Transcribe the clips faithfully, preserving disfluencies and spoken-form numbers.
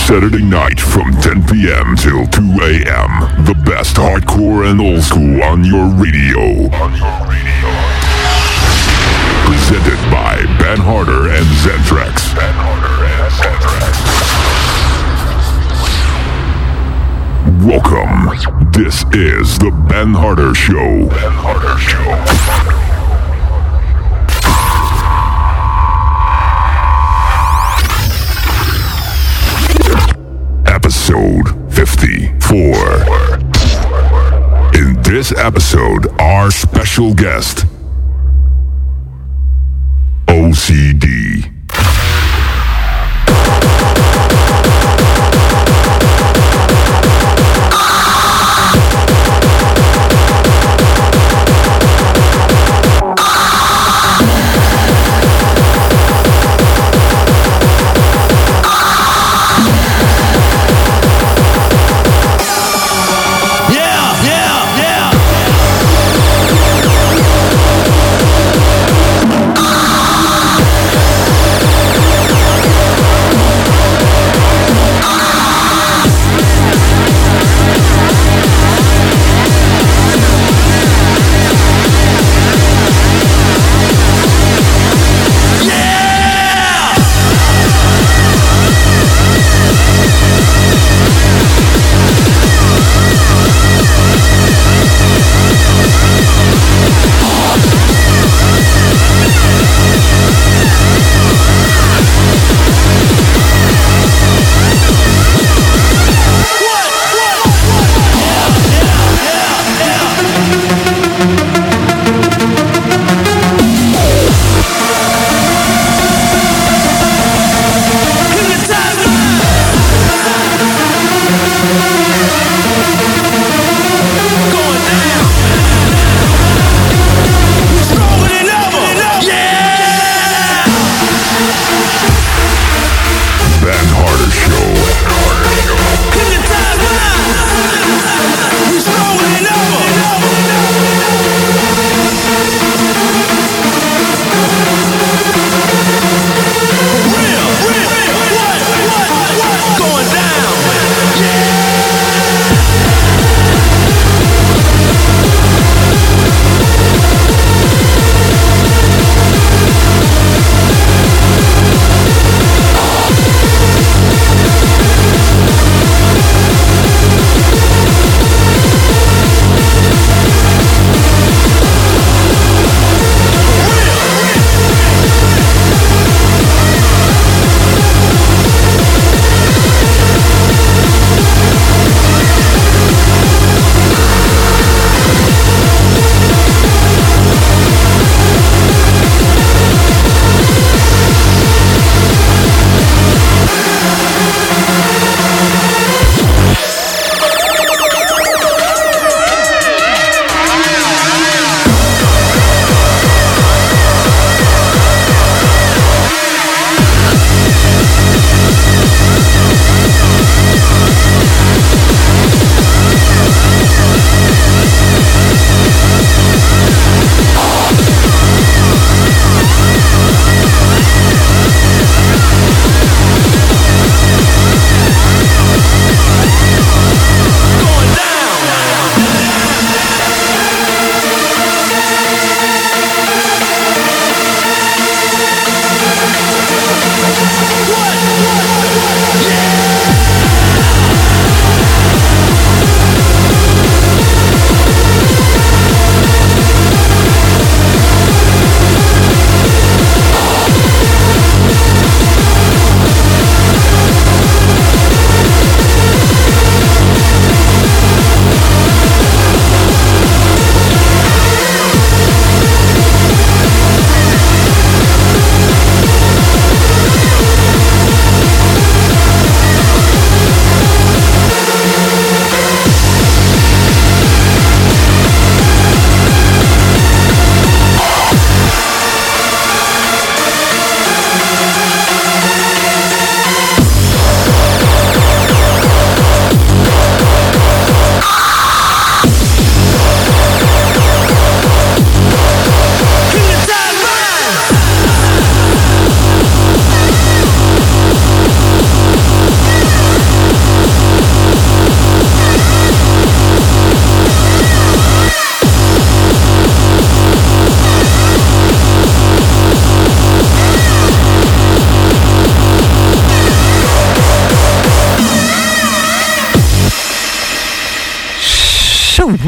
Saturday night from ten p.m. till two a.m. The best hardcore and old school on your radio. On your radio. Presented by Ben Harder and Zentrax. Ben Harder and Zentrax. Welcome. This is the Ben Harder Show. Ben Harder Show. Episode fifty-four. In this episode, our special guest, O C D.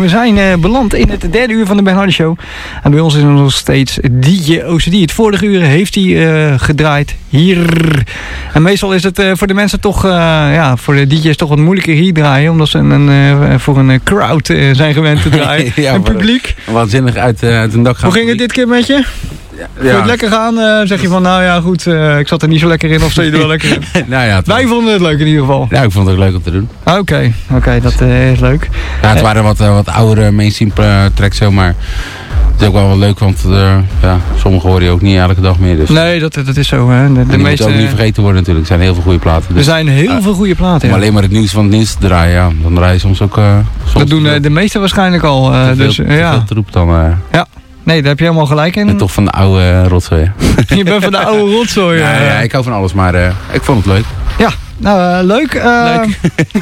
we zijn uh, beland in het derde uur van de Ben Hardy Show. En bij ons is er nog steeds D J O C D. Het vorige uur heeft hij uh, gedraaid hier. En meestal is het uh, voor de mensen toch, uh, ja, voor de D J's toch wat moeilijker hier draaien. Omdat ze een, uh, voor een crowd uh, zijn gewend te draaien. Ja, een publiek. Waanzinnig uit, uh, uit een dak gaan. Hoe ging het dit keer met je? Ja. Vond je het lekker gaan? Uh, zeg je van, nou ja, goed, uh, ik zat er niet zo lekker in, of zat je er wel lekker in? nou ja, Wij vonden het leuk in ieder geval. Ja, ik vond het ook leuk om te doen. Oké, okay, oké, okay, dat uh, is leuk. Ja, het waren wat, uh, wat oudere mainstream uh, tracks zo, maar het is ook wel wel leuk, want uh, ja, sommige hoor je ook niet elke dag meer. Dus. Nee, dat, dat is zo. Hè. De, de die meeste, moet ook niet vergeten worden natuurlijk. Er zijn heel veel goede platen. Dus, er zijn heel uh, veel goede platen, Om ja. alleen maar het nieuws van het nieuws te draaien, ja, dan draai je soms ook... Uh, soms dat doen uh, de meesten waarschijnlijk al. Uh, te veel, dus, te ja. veel troep dan... Uh, ja. Nee, daar heb je helemaal gelijk in. En toch van de oude uh, rotzooi. Je bent van de oude rotzooi. Ja, ja, ja, ik hou van alles, maar uh, ik vond het leuk. Ja, nou uh, leuk. Uh, leuk.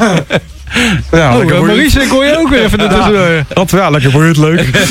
Ja, oh, uh, Maurice, ik hoor je ook weer even ertussendoor. Ja, dat, ja, lekker, vond je het leuk?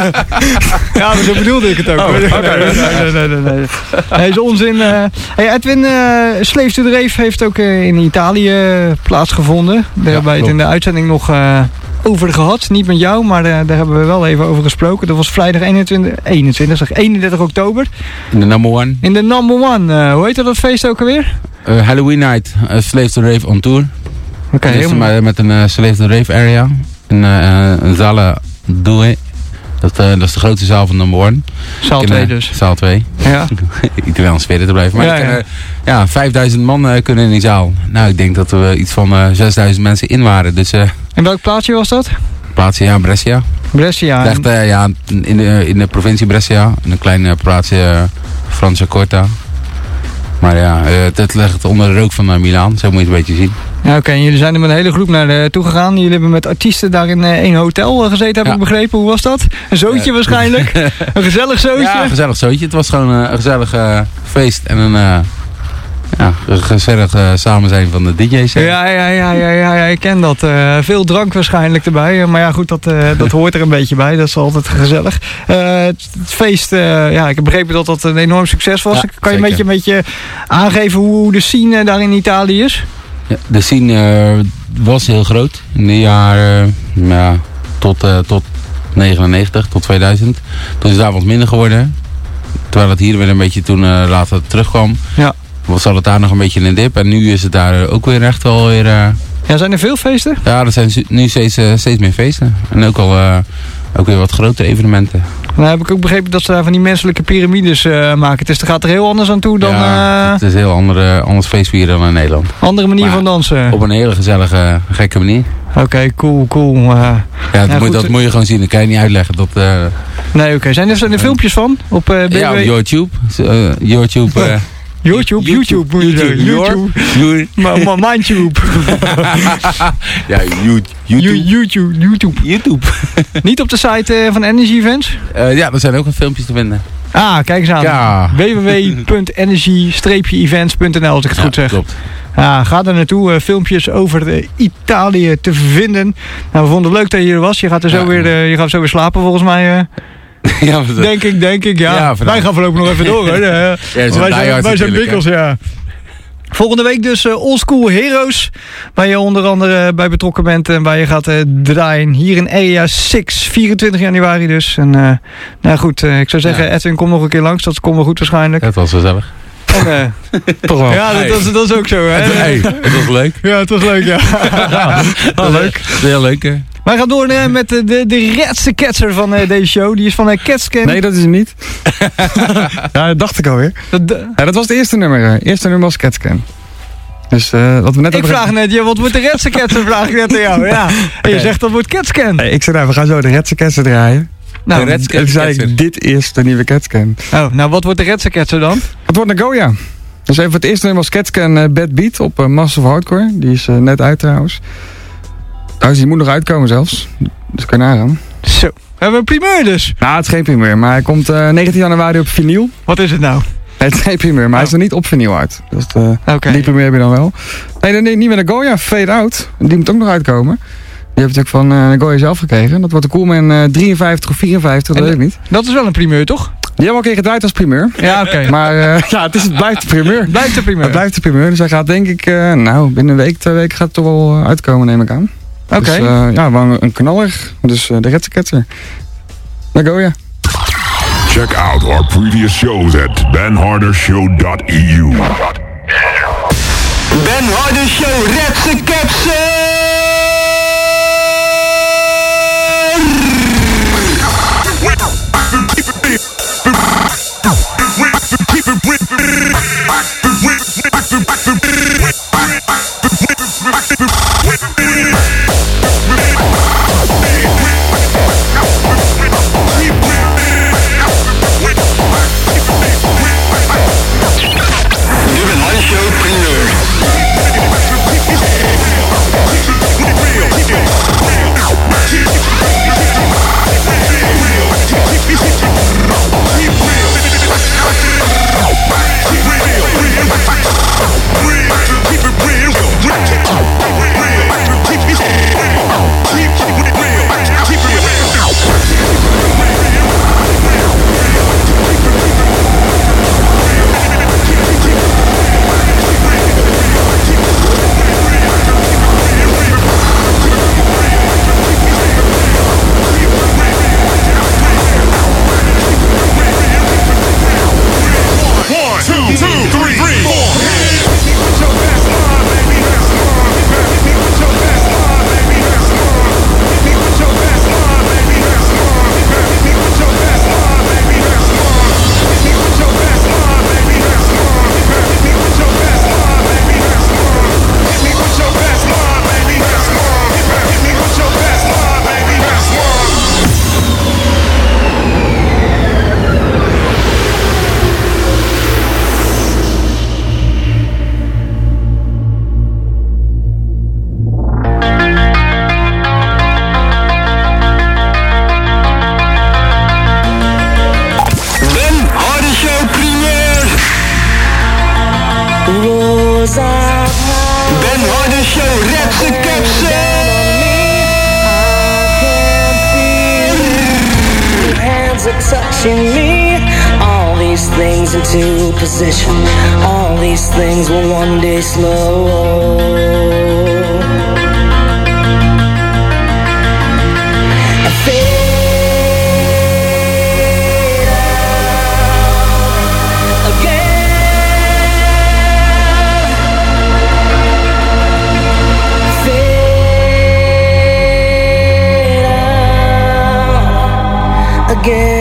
Ja, maar zo bedoelde ik het ook. Oh, okay. Nee, nee, nee, nee. Nee, is onzin. Uh, hey, Edwin, uh, Slave to the Rave heeft ook uh, in Italië plaatsgevonden. Daar ja, hebben wij het in de uitzending nog uh, over gehad. Niet met jou, maar uh, daar hebben we wel even over gesproken. Dat was vrijdag eenentwintig, eenentwintig, zeg, eenendertig oktober. In de number one. In de number one. Uh, hoe heet dat feest ook alweer? Uh, Halloween Night, uh, Slave to the Rave on Tour. Oké, okay, helemaal... met een uh, Slave to the Rave area. In uh, een Zala Due. Dat, uh, dat is de grootste zaal van number one. Zaal twee uh, dus. Zaal twee. Ja. Italiaans sfeer te blijven. Maar ja, kunnen, ja. ja, vijfduizend man uh, kunnen in die zaal. Nou, ik denk dat er iets van uh, zesduizend mensen in waren. Dus, uh, en welk plaatsje was dat? Plaatsje, ja, Brescia. Brescia. Echt, uh, ja, in de, in de provincie Brescia. In een klein uh, plaatsje, uh, Franciacorta. Maar ja, uh, het ligt onder de rook van uh, Milaan. Zo moet je het een beetje zien. Ja, oké. Okay. Jullie zijn er met een hele groep naar toe gegaan. Jullie hebben met artiesten daar in uh, één hotel gezeten, heb ja. ik begrepen. Hoe was dat? Een zootje uh, waarschijnlijk? Een gezellig zootje? Ja, een gezellig zootje. Het was gewoon uh, een gezellig uh, feest en een... Uh, Ja, een gezellig uh, samen zijn van de D J's. Ja, ja, ja, ja, ja, ja, ik ken dat. Uh, veel drank waarschijnlijk erbij. Maar ja, goed, dat, uh, dat hoort er een beetje bij. Dat is altijd gezellig. Uh, het, het feest, uh, ja, ik heb begrepen dat dat een enorm succes was. Ja, kan je een beetje, een beetje aangeven hoe de scene daar in Italië is? Ja, de scene uh, was heel groot. In de jaren uh, ja, tot, uh, tot negenennegentig, tot tweeduizend. Toen is het daar wat minder geworden. Terwijl het hier weer een beetje toen uh, later terugkwam. Ja. Was het daar nog een beetje in een dip. En nu is het daar ook weer echt wel weer... Uh... Ja, zijn er veel feesten? Ja, er zijn nu steeds, uh, steeds meer feesten. En ook al uh, ook weer wat grotere evenementen. Nou heb ik ook begrepen dat ze daar van die menselijke piramides uh, maken. Dus er gaat er heel anders aan toe dan... Ja, uh... het is een heel andere, anders feestvieren dan in Nederland. Andere manier maar van dansen? Op een hele gezellige, gekke manier. Oké, okay, cool, cool. Uh, ja, dat, ja moet, dat moet je gewoon zien. Dat kan je niet uitleggen. Dat, uh... Nee, oké. Okay. Zijn er, zijn er filmpjes van? Op uh, B W? Ja, op YouTube. Uh, YouTube... Uh... YouTube, YouTube, YouTube, YouTube, YouTube, YouTube. Mindtube. Ja, YouTube. YouTube, YouTube. YouTube. Niet op de site uh, van Energy Events? Uh, ja, er zijn ook wat filmpjes te vinden. Ah, kijk eens aan. Ja. w w w punt energy events punt n l als ik het ja, goed zeg. Klopt. Ja, ga er naartoe. Uh, filmpjes over uh, Italië te vinden. Nou, we vonden het leuk dat je hier was. Je gaat er zo, ja. weer, uh, je gaat zo weer slapen volgens mij. Uh. Ja, denk ik, denk ik, ja. ja wij gaan voorlopig nog even door, hoor. Ja, wij zijn, wij zijn bikkels, ja. Volgende week dus uh, Old School Heroes. Waar je onder andere bij betrokken bent en waar je gaat uh, draaien. Hier in Area zes, vierentwintig januari dus. En uh, nou goed, uh, ik zou zeggen, ja. Edwin, kom nog een keer langs. Dat komt wel goed waarschijnlijk. Het was gezellig. En, uh, Toch wel. Ja, dat, dat, dat is ook zo, hè. Hey, het was leuk. Ja, het was leuk, ja. Ja, oh, leuk. Heel leuk, hè. Wij gaan door uh, met de, de, de redste ketser van uh, deze show. Die is van uh, Catscan. Nee, dat is het niet. Ja, dat dacht ik alweer. Dat, de... ja, dat was het eerste nummer. Het eerste nummer was Catscan. Dus, uh, wat we net ik vraag net, ja, wat wordt de redste ketser? Vraag ik net aan jou. Ja. En okay. Je zegt dat wordt Catscan. Nee, ik zei nou, we gaan zo de redste ketser draaien. Nou, en toen zei ik, dit is de nieuwe Catscan. Oh, nou wat wordt de redste ketser dan? Het wordt Nagoya. Dus even het eerste nummer was Catscan uh, Bad Beat op uh, Massive Hardcore. Die is uh, net uit trouwens. Trouwens, die moet nog uitkomen zelfs. Dus kan je nagaan. Zo, we hebben een primeur dus. Nou, het is geen primeur, maar hij komt uh, negentien januari op vinyl. Wat is het nou? Nee, het is geen primeur, maar oh. hij is er niet op vinyl uit. Dus uh, okay. Die primeur heb je dan wel. Nee, nee niet met Nagoya, Fade Out. Die moet ook nog uitkomen. Die heb je natuurlijk van uh, Nagoya zelf gekregen. Dat wordt de Coolman uh, drieënvijftig of vierenvijftig, dat weet ik niet. Dat is wel een primeur, toch? Die hebben we al een keer gedraaid als primeur. Ja, oké. Okay. Maar uh, ja, het, is, het blijft de primeur. Het blijft de primeur. Het blijft de primeur. Dus hij gaat denk ik, uh, nou, binnen een week, twee weken gaat het toch wel uitkomen, neem ik aan. Oké. Okay. Dus uh, ja, een, een knaller. Dus uh, de Retseketter. Nagoya. Check out our previous shows at ben harder show dot e u. Ben Harder Show, Retseketter! Touching me, all these things into position, all these things will one day slow. I fade out again, fade out again.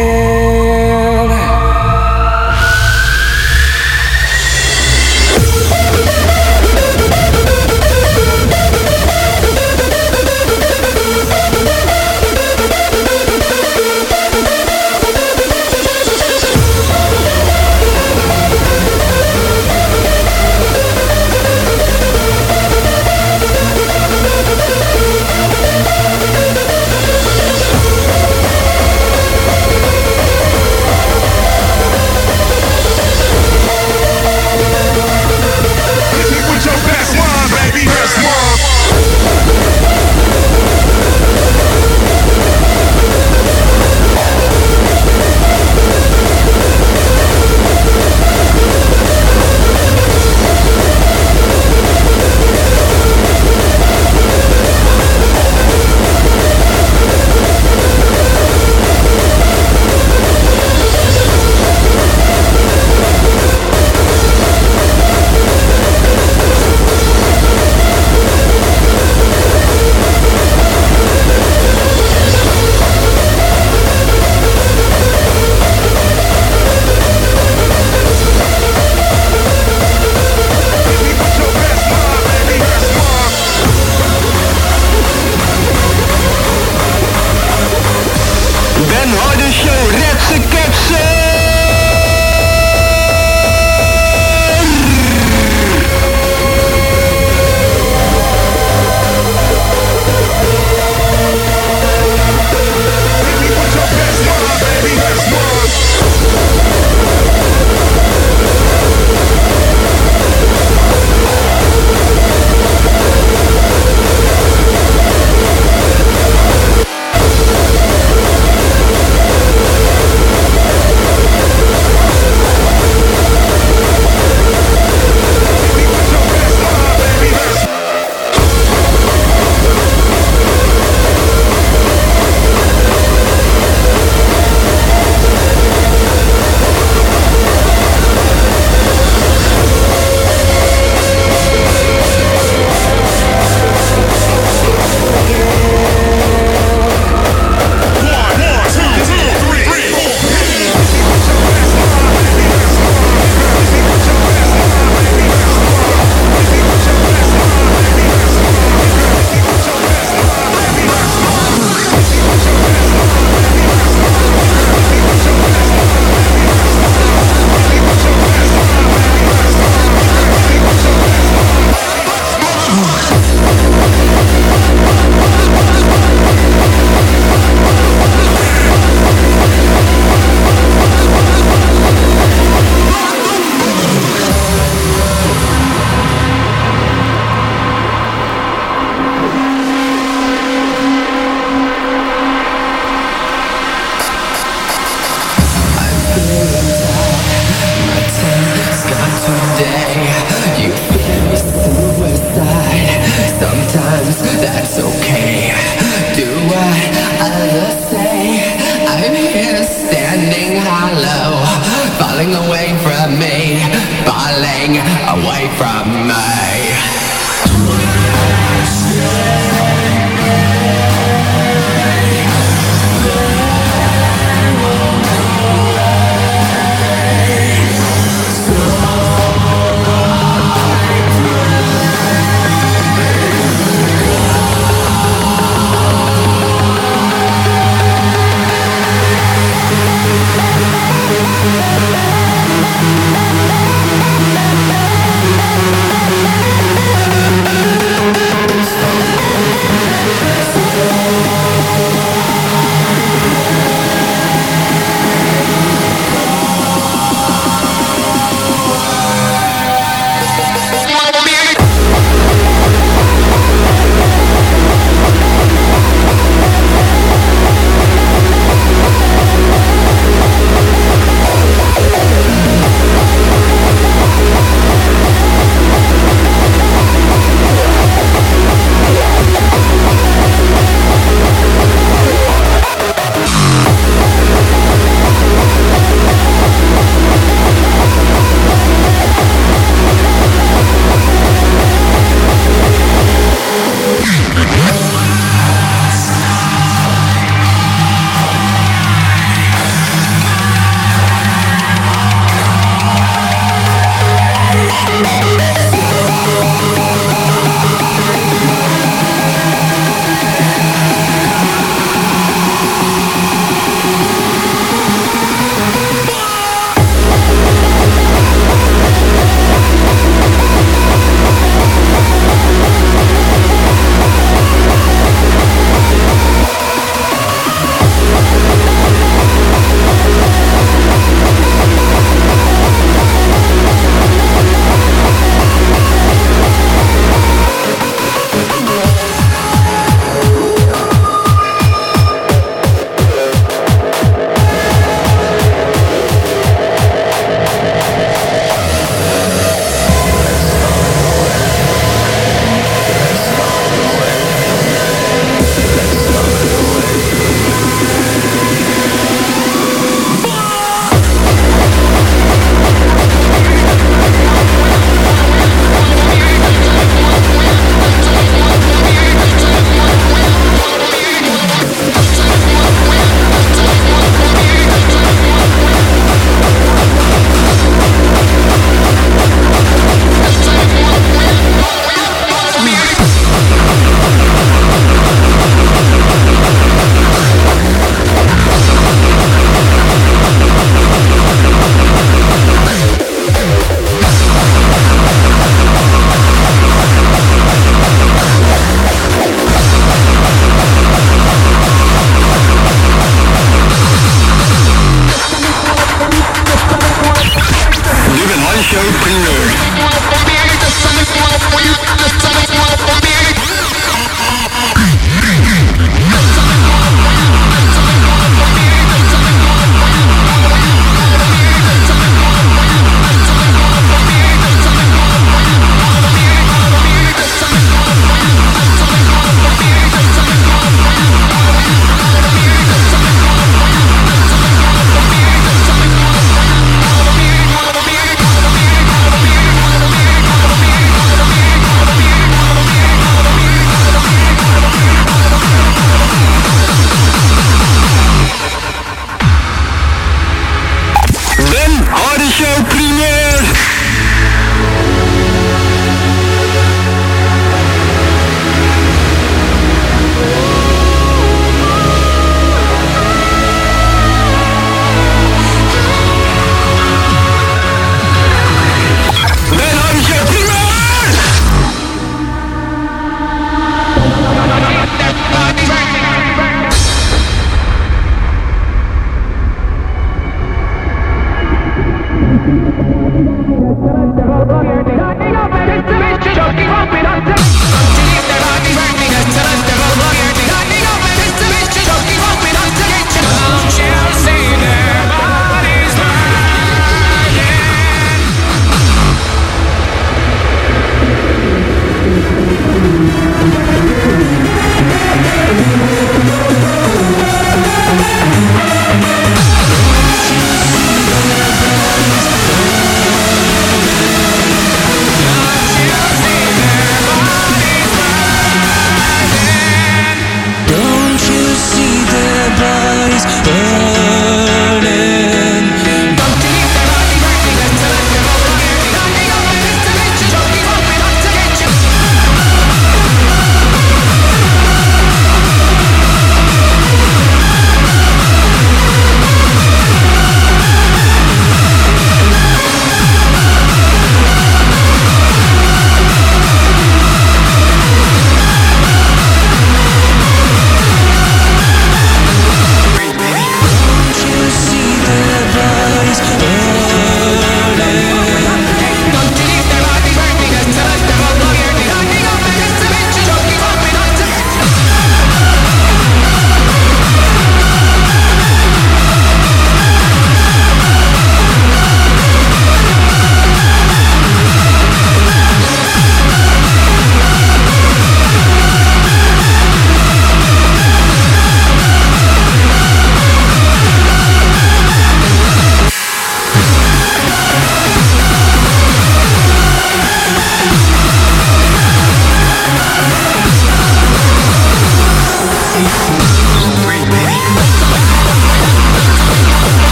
away from me, falling away from me.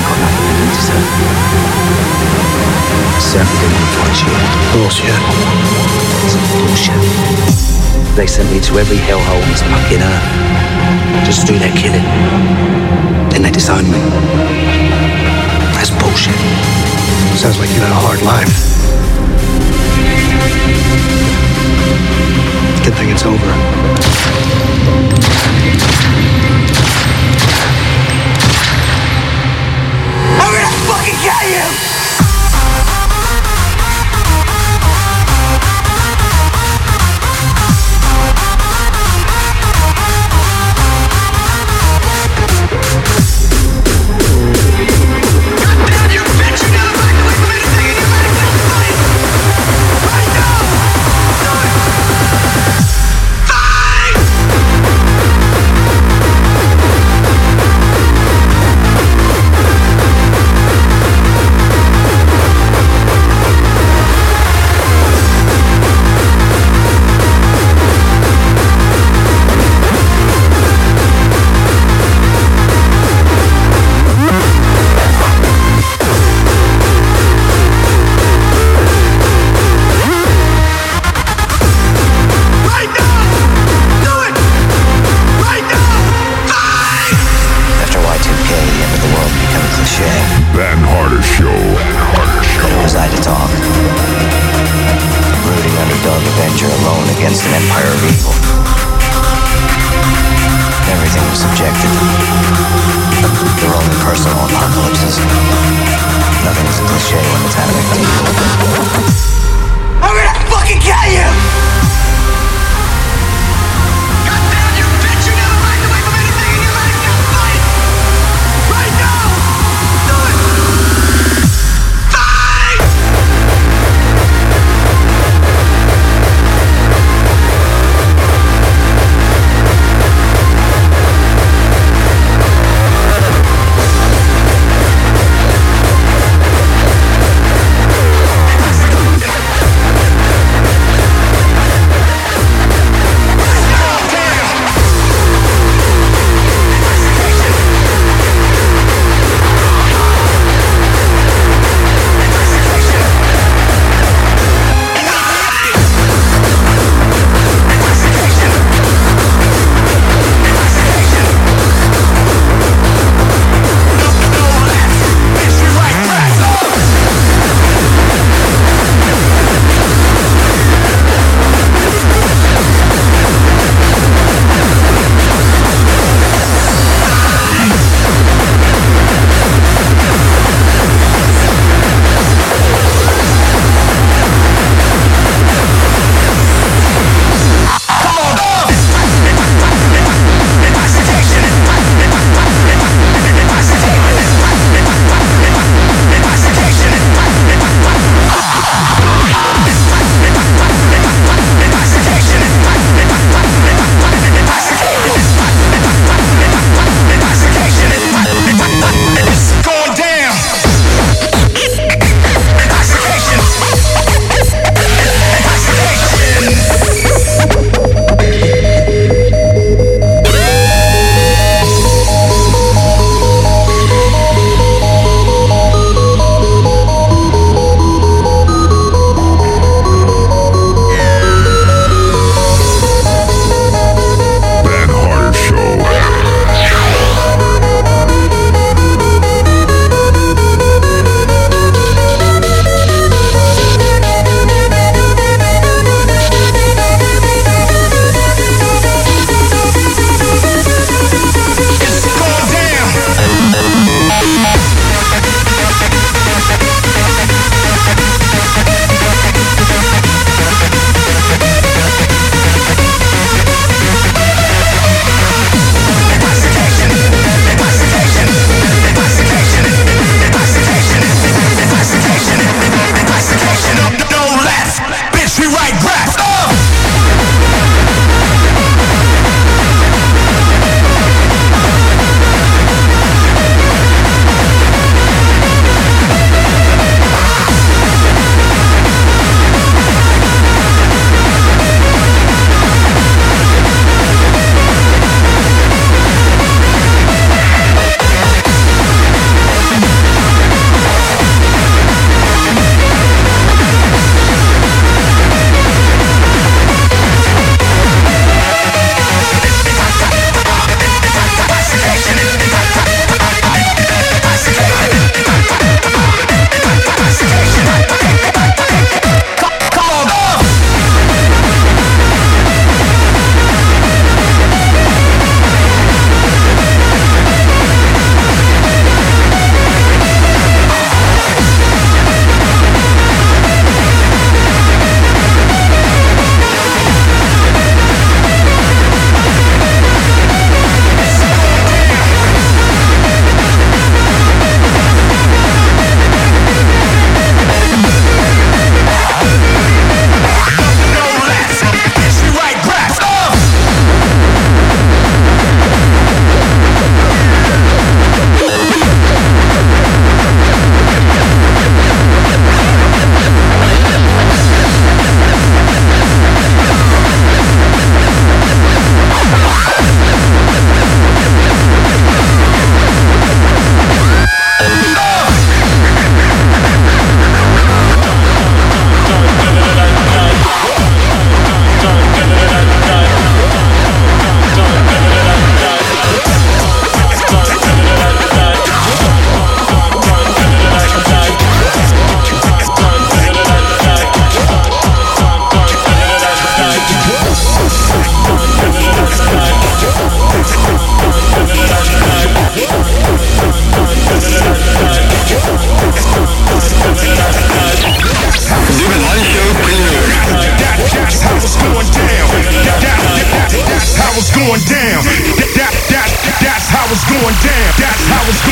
got nothing that you deserve. Certainly didn't want to touch you. Bullshit. It's bullshit. They sent me to every hellhole on this fucking earth. Just to do their killing. Then they disowned me. That's bullshit. Sounds like you had a hard life. Good thing it's over. I'm gonna fucking kill you!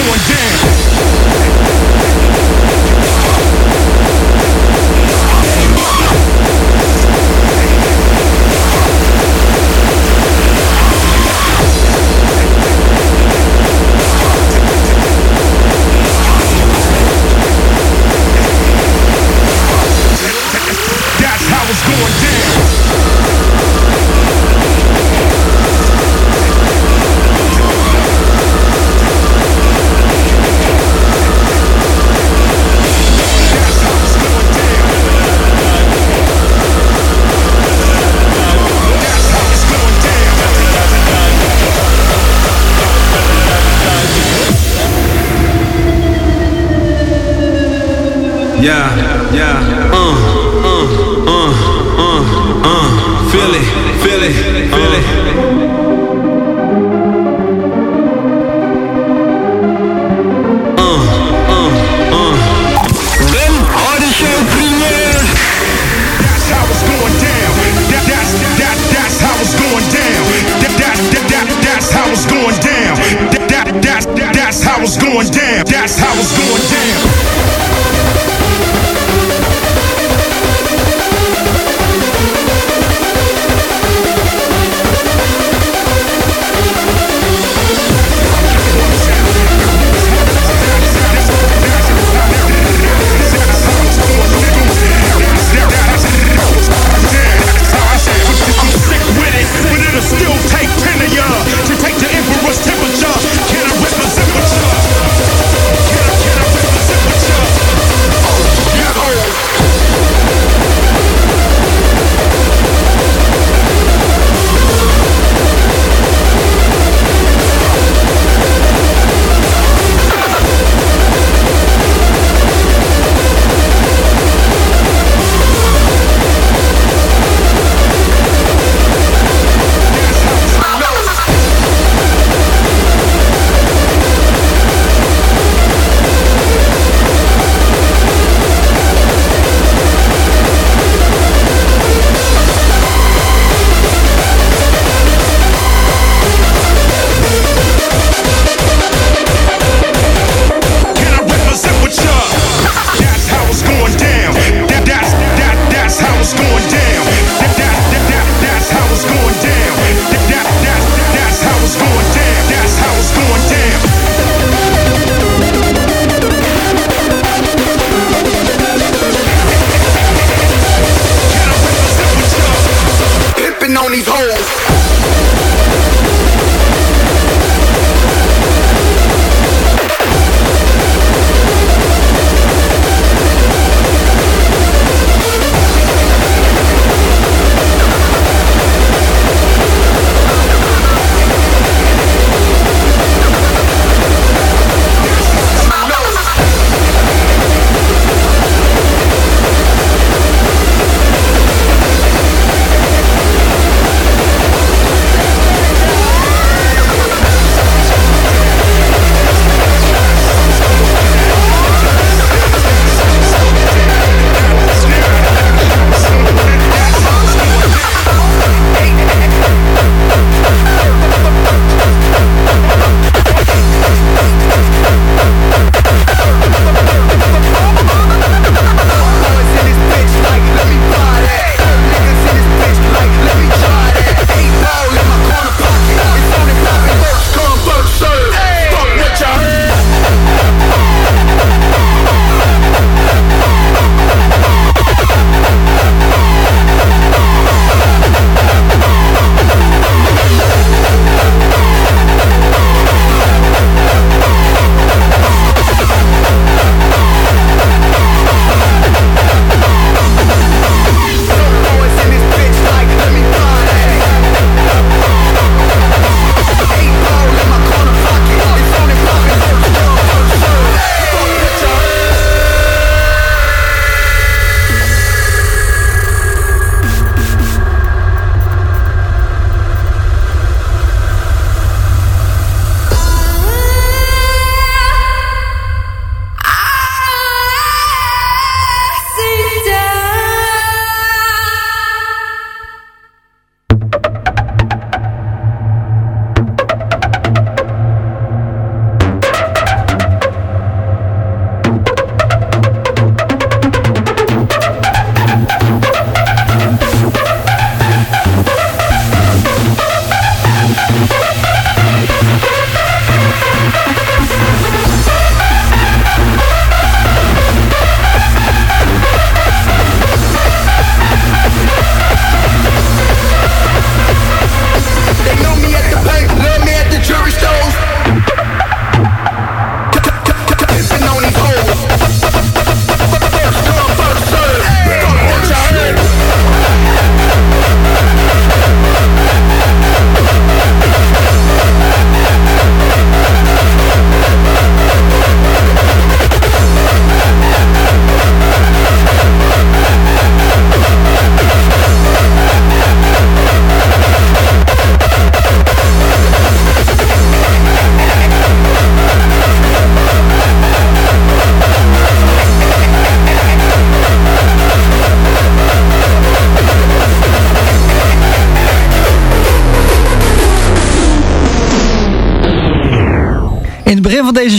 going down. That's how it's going down. Yeah, yeah, uh, uh, uh, uh, uh, feel it, feel it, feel it. Uh, uh, uh. Ben Odyssey premiere. That's how it's going down. That, that's, that, that's how it's going down. That, that, that, that, that's how it's going down. That, that, that's, that's how it's going down. That's how it's going down. Still take ten of y'all to take the emperor's temperature. Can I represent with y'all? Can I, can I represent with y'all?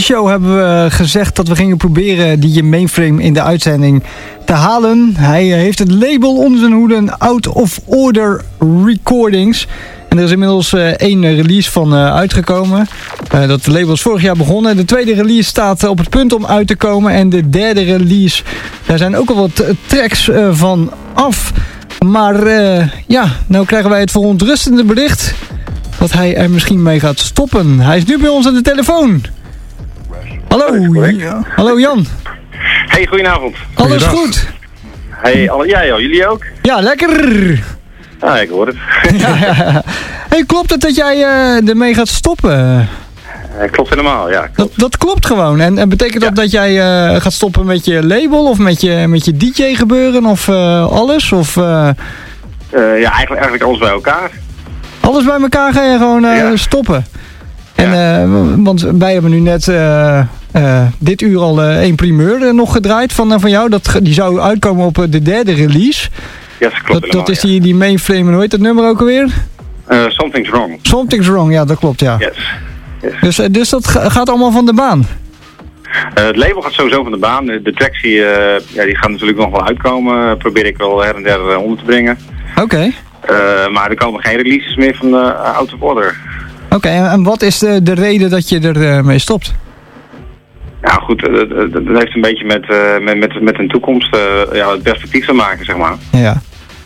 show hebben we gezegd dat we gingen proberen die Mainframe in de uitzending te halen. Hij heeft het label onder zijn hoede, Out of Order Recordings. En er is inmiddels uh, één release van uh, uitgekomen. Uh, dat label is vorig jaar begonnen. De tweede release staat uh, op het punt om uit te komen. En de derde release, daar zijn ook al wat uh, tracks uh, van af. Maar uh, ja, nou krijgen wij het verontrustende bericht dat hij er misschien mee gaat stoppen. Hij is nu bij ons aan de telefoon. Hallo, ja. Hallo Jan. Hey, goedenavond. Alles goed? Hey, alle, ja, ja, jullie ook? Ja, lekker. Ah, ik hoor het. ja, ja. Hey, klopt het dat jij uh, ermee gaat stoppen? Uh, klopt helemaal, ja. Klopt. Dat, dat klopt gewoon. En, en betekent ja. dat dat jij uh, gaat stoppen met je label of met je, met je D J gebeuren of uh, alles? Of, uh... Uh, ja, eigenlijk, eigenlijk alles bij elkaar. Alles bij elkaar ga je gewoon uh, ja. stoppen? En, ja. uh, want wij hebben nu net uh, uh, dit uur al uh, één primeur uh, nog gedraaid van, uh, van jou. Dat, die zou uitkomen op uh, de derde release. Ja, dat klopt. Dat, dat is die, die Mainframe, hoe heet dat nummer ook alweer? Uh, Something's Wrong. Something's Wrong, ja, dat klopt, ja. Yes. yes. Dus, uh, dus dat gaat allemaal van de baan? Uh, het label gaat sowieso van de baan. De tracks die, uh, ja, die gaan natuurlijk nog wel uitkomen. Probeer ik wel her en der uh, onder te brengen. Oké. Okay. Uh, maar er komen geen releases meer van uh, Out of Order. Oké, okay, en, en wat is de, de reden dat je er uh, mee stopt? Ja goed, dat, dat heeft een beetje met, uh, met, met, met een toekomst, uh, ja, het perspectief te maken, zeg maar. Ja.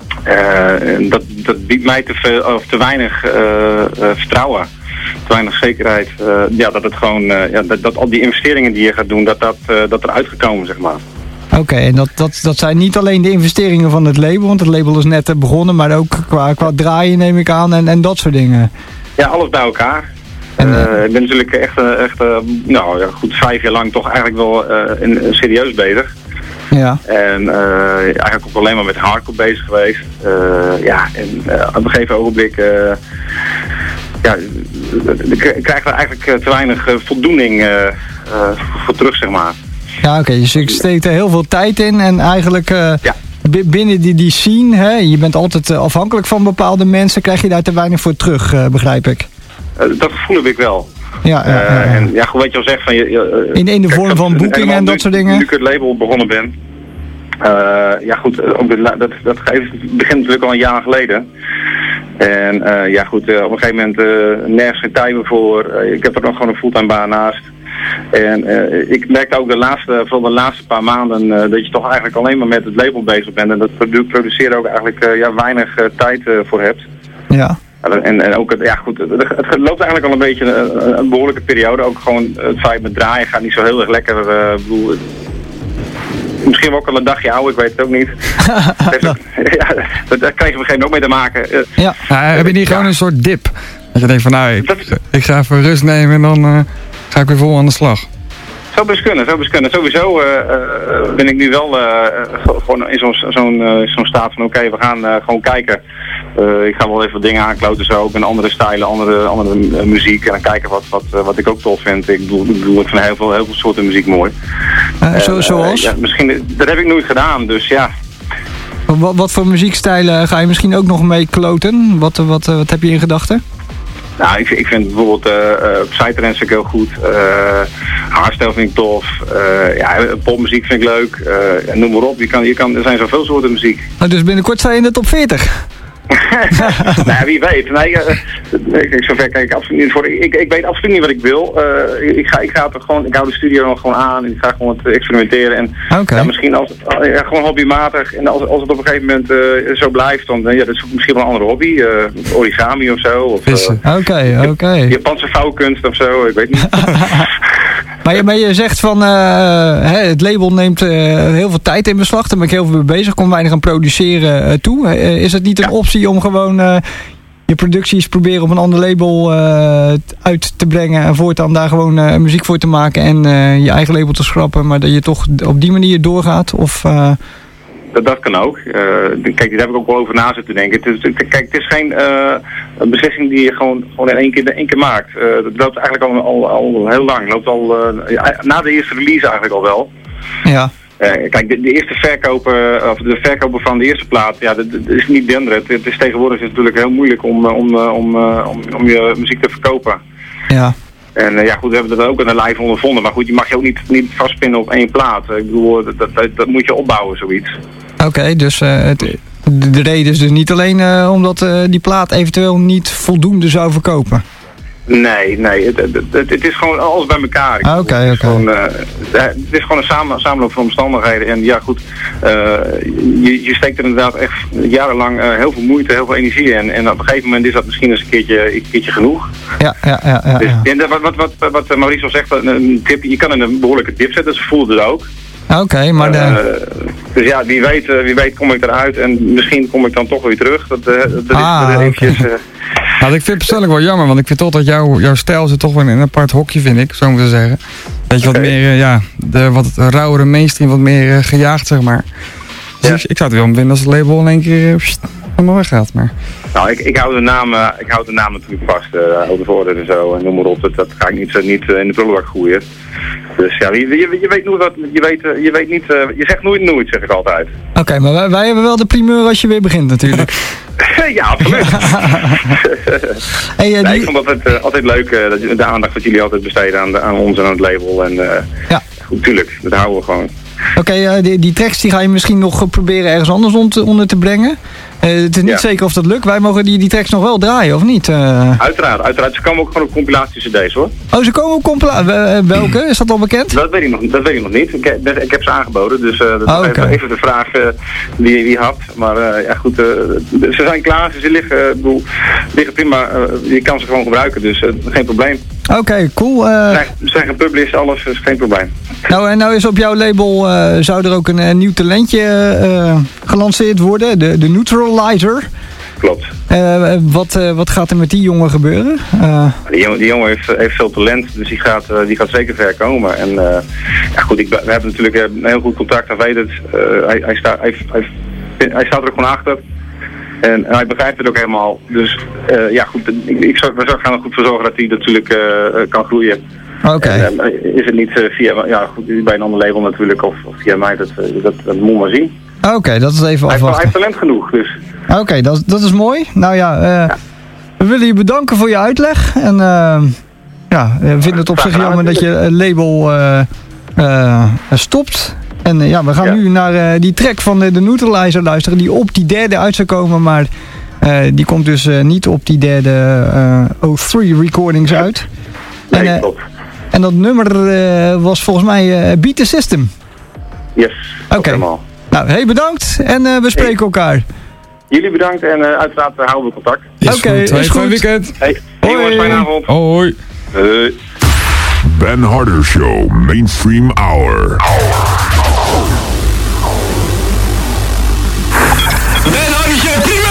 Uh, dat, dat biedt mij te, veel, of te weinig uh, uh, vertrouwen, te weinig zekerheid. Uh, ja, dat het gewoon, uh, ja, dat, dat al die investeringen die je gaat doen, dat dat, uh, dat eruit gekomen, zeg maar. Oké, okay, en dat, dat, dat zijn niet alleen de investeringen van het label, want het label is net begonnen, maar ook qua, qua draaien neem ik aan en, en dat soort dingen. Ja, alles bij elkaar. En, uh, ik ben natuurlijk echt, echt uh, nou ja, goed vijf jaar lang toch eigenlijk wel uh, in, in serieus bezig. Ja. En uh, eigenlijk ook alleen maar met hardcore bezig geweest. Uh, ja, en uh, op een gegeven ogenblik uh, ja, ik krijg er eigenlijk te weinig uh, voldoening uh, uh, voor terug, zeg maar. Ja, oké, okay, dus je steekt er heel veel tijd in en eigenlijk uh, ja. b- binnen die, die scene, hè, je bent altijd uh, afhankelijk van bepaalde mensen, krijg je daar te weinig voor terug, uh, begrijp ik. Uh, dat gevoel heb ik wel. Ja, ja, ja, ja. Uh, en ja, goed, wat je al zegt van je... Uh, in, in de vorm van boekingen en dat nu, soort dingen? Nu ik het label begonnen ben. Uh, ja goed, uh, dat, dat begint natuurlijk al een jaar geleden. En uh, ja goed, uh, op een gegeven moment uh, nergens geen tijd meer voor. Uh, ik heb er nog gewoon een fulltime baan naast. En uh, ik merkte ook de laatste, vooral de laatste paar maanden, uh, dat je toch eigenlijk alleen maar met het label bezig bent. En dat produ- produceren ook eigenlijk uh, ja, weinig uh, tijd uh, voor hebt. Ja. En, en ook, het, ja goed, het, het loopt eigenlijk al een beetje een, een behoorlijke periode. Ook gewoon het feit met draaien gaat niet zo heel erg lekker. Uh, bedoel, misschien wel ook al een dagje ouder, ik weet het ook niet. Even, ja, daar krijg je op een gegeven moment ook mee te maken. Uh, ja. Ja, heb je niet ja. gewoon een soort dip? Dat je denkt van nou, ik, dat, ik ga even rust nemen en dan uh, ga ik weer vol aan de slag. Zou best kunnen, zou best kunnen. Sowieso uh, uh, ben ik nu wel uh, gewoon in zo'n zo'n uh, zo'n staat van oké, okay, we gaan uh, gewoon kijken. Uh, ik ga wel even wat dingen aankloten zo, ook in andere stijlen, andere, andere uh, muziek. En dan kijken wat, wat, uh, wat ik ook tof vind. Ik bedoel, ik, bedoel, ik vind heel veel, heel veel soorten muziek mooi. Uh, en, zo, zoals? Uh, ja, misschien, dat heb ik nooit gedaan, dus ja. Wat, wat voor muziekstijlen ga je misschien ook nog mee kloten? Wat, wat, wat heb je in gedachten? Nou, ik, ik vind bijvoorbeeld uh, uh, Psytrance vind ik heel goed. Uh, hardstyle vind ik tof. Uh, ja, popmuziek vind ik leuk. Uh, noem maar op. Je kan, je kan, er zijn zoveel soorten muziek. Nou, dus binnenkort sta je in de top veertig. nou, wie weet. Nee, uh, ik, zover kijk ik absoluut niet voor. Ik, ik weet absoluut niet wat ik wil. Uh, ik, ga, ik, ga het gewoon, ik hou de studio nog gewoon aan. En ik ga gewoon het experimenteren. En okay. ja, misschien als, uh, ja, gewoon hobbymatig. En als, als het op een gegeven moment uh, zo blijft, dan uh, ja, dat is misschien wel een andere hobby. Uh, origami of zo. Oké, uh, oké. Okay, okay. Japanse vouwkunst of zo, ik weet niet. Maar je, maar je zegt van, uh, het label neemt uh, heel veel tijd in beslag, daar ben ik heel veel mee bezig, kom weinig aan produceren uh, toe. Uh, is het niet een ja. optie om gewoon uh, je producties proberen op een ander label uh, uit te brengen en voortaan daar gewoon uh, muziek voor te maken en uh, je eigen label te schrappen, maar dat je toch op die manier doorgaat? Of, uh... Dat, dat kan ook. Uh, kijk, daar heb ik ook wel over na zitten denken. Het is, kijk, het is geen uh, een beslissing die je gewoon, gewoon in één keer, in één keer maakt. Uh, dat loopt eigenlijk al, al, al heel lang. Loopt al, uh, na de eerste release eigenlijk al wel. Ja. Uh, kijk, de, de eerste verkoper, of de verkoper van de eerste plaat, ja, dat, dat is niet denderend. Het is tegenwoordig is het natuurlijk heel moeilijk om, om, om, om, om je muziek te verkopen. Ja. En uh, ja goed, we hebben dat ook aan de live ondervonden. Maar goed, je mag je ook niet, niet vastpinnen op één plaat. Ik bedoel, dat, dat, dat moet je opbouwen, zoiets. Oké, okay, dus uh, het, de, de reden is dus niet alleen uh, omdat uh, die plaat eventueel niet voldoende zou verkopen. Nee, nee, het, het, het, het is gewoon alles bij elkaar. Oké, oké. Het, okay. uh, het is gewoon een samen, samenloop van omstandigheden. En ja goed, uh, je, je steekt er inderdaad echt jarenlang uh, heel veel moeite, heel veel energie in. En op een gegeven moment is dat misschien eens een keertje, een keertje genoeg. Ja, ja, ja. ja, dus, ja. En wat, wat, wat, wat Maurice al zegt, een tip, je kan in een behoorlijke dip zetten, ze voelden het ook. Oké, okay, maar de... Uh, dus ja, wie weet, uh, wie weet kom ik eruit en misschien kom ik dan toch weer terug. Dat, uh, dat ah, is okay. eventjes... Uh, nou, ik vind het persoonlijk wel jammer, want ik vind toch dat jouw, jouw stijl zit toch wel in een apart hokje, vind ik, zo moet ik zeggen. Weet je, wat okay. meer, uh, ja, de wat rauwere mainstream, wat meer uh, gejaagd, zeg maar. Dus ja. ik, ik zou het wel vinden als het label in één keer uh, helemaal weggaat, maar... Nou, ik, ik, hou de naam, uh, ik hou de naam natuurlijk vast, uh, oude voordeur en zo, en noem maar op, dat, dat ga ik niet, uh, niet uh, in de prullenbak gooien. Dus ja, je, je, je weet nooit wat, je weet, uh, je weet niet, uh, je zegt nooit nooit, zeg ik altijd. Oké, okay, maar wij, wij hebben wel de primeur als je weer begint natuurlijk. Ja, absoluut. hey, uh, nee, die... Ik vond het uh, altijd leuk, uh, de aandacht dat jullie altijd besteden aan, de, aan ons en aan het label. En uh, ja, goed, tuurlijk, dat houden we gewoon. Oké, okay, uh, die, die tracks die ga je misschien nog proberen ergens anders onder, onder te brengen. Uh, het is niet ja. zeker of dat lukt. Wij mogen die, die tracks nog wel draaien, of niet? Uh... Uiteraard, uiteraard. Ze komen ook gewoon op compilatie-cd's, hoor. Oh, ze komen op compilatie. Uh, welke? Is dat al bekend? Dat weet ik nog, dat weet ik nog niet. Ik, ik, ik heb ze aangeboden, dus uh, dat oh, is okay. even, even de vraag uh, die wie had. Maar uh, ja, goed, uh, ze zijn klaar, ze liggen, uh, bedoel, liggen prima. Uh, je kan ze gewoon gebruiken, dus uh, geen probleem. Oké, okay, cool. Uh... Ze zijn gepublished, alles is geen probleem. Nou, en nou is op jouw label, uh, zou er ook een, een nieuw talentje uh, gelanceerd worden, de, de Neutralizer. Klopt. Uh, wat, uh, wat gaat er met die jongen gebeuren? Uh... Die jongen, die jongen heeft, heeft veel talent, dus die gaat, uh, die gaat zeker ver komen. En uh, ja goed, ik, we hebben natuurlijk uh, een heel goed contact, hij weet het. Uh, hij, hij, sta, hij, hij, hij staat er ook gewoon achter. En, en hij begrijpt het ook helemaal. Dus uh, ja goed, ik, ik zou, we gaan er goed voor zorgen dat hij natuurlijk uh, kan groeien. Oké. Okay. Uh, is het niet uh, via, ja goed, bij een ander label natuurlijk, of, of via mij, dat, uh, dat, dat moet maar zien. Oké, okay, dat is even afwachten. Hij heeft talent genoeg, dus. Oké, okay, dat, dat is mooi. Nou ja, uh, ja, we willen je bedanken voor je uitleg. En uh, ja, we vinden het op zich jammer dat je label uh, uh, stopt. En uh, ja, we gaan ja. nu naar uh, die track van de, de Neutralizer luisteren, die op die derde uit zou komen, maar uh, die komt dus uh, niet op die derde uh, O drie recordings uit. Nee, en, uh, klopt. En dat nummer uh, was volgens mij uh, Beat the System. Yes, oké. Okay. Nou, hey, bedankt en uh, we spreken hey. elkaar. Jullie bedankt en uh, uiteraard uh, houden we contact. Oké, okay, is goed. Weekend. Hey, hey jongens, fijne avond. Hoi. Uh. Ben Harder Show, Mainstream Hour. Ben Harder Show, primeur!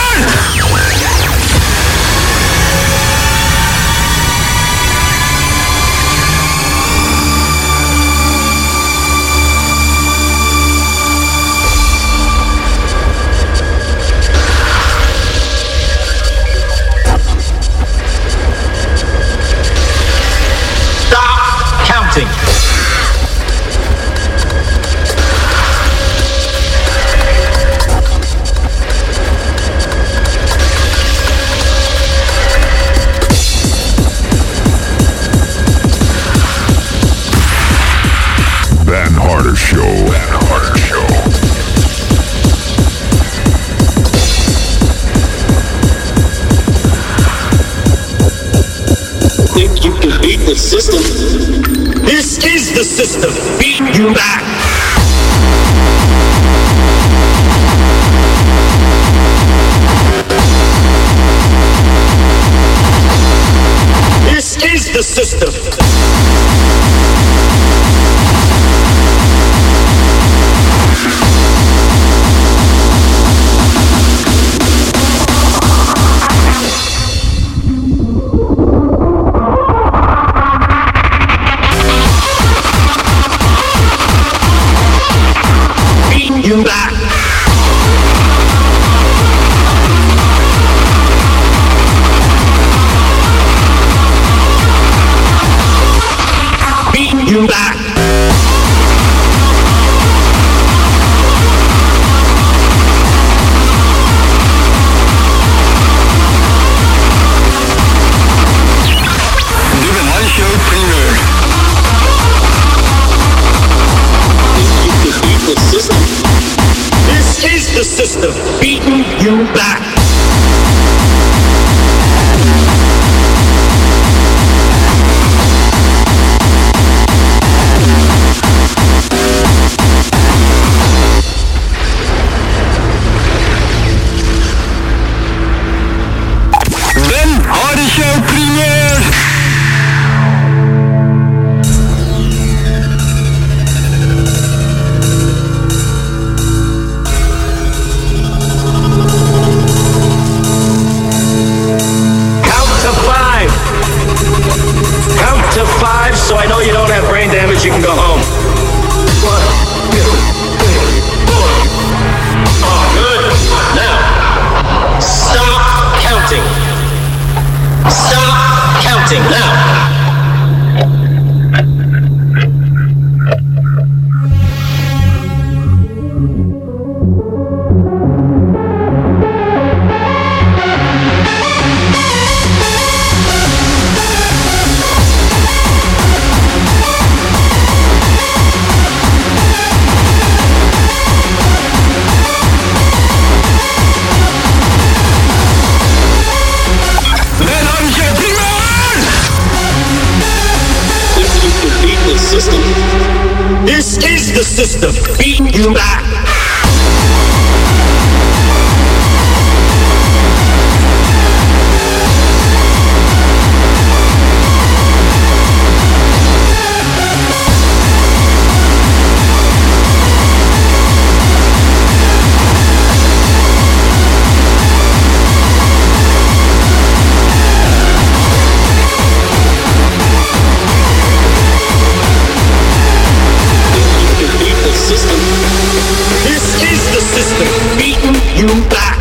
The system. This is the system. Beat you back. This is the system. You back. Beat you back. De Ben Harder Show. system beating you back. So I know you don't have brain damage, you can go home. One, two, three, four. Oh, good. Now, stop counting. Stop counting now. System. This is the system beating you back. This is the system beating you back.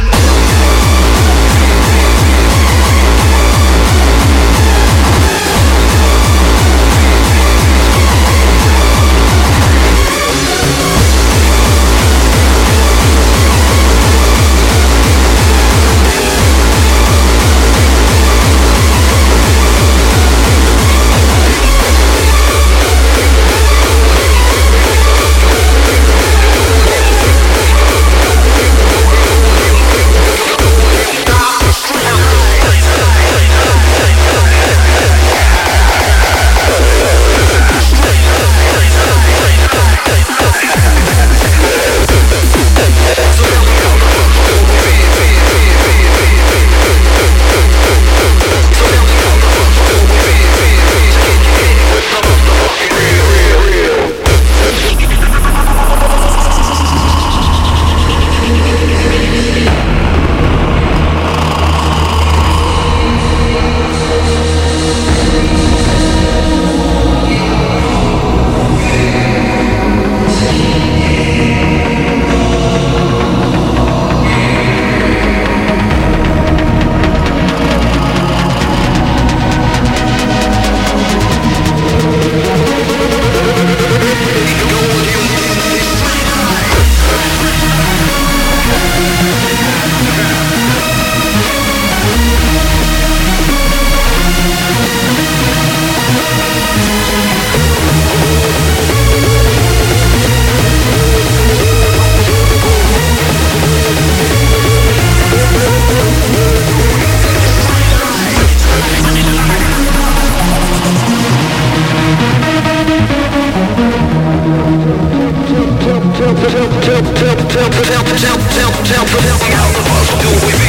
Tell, tell, tell, tell, tell, tell, tell, tell, tell me how the fuck do we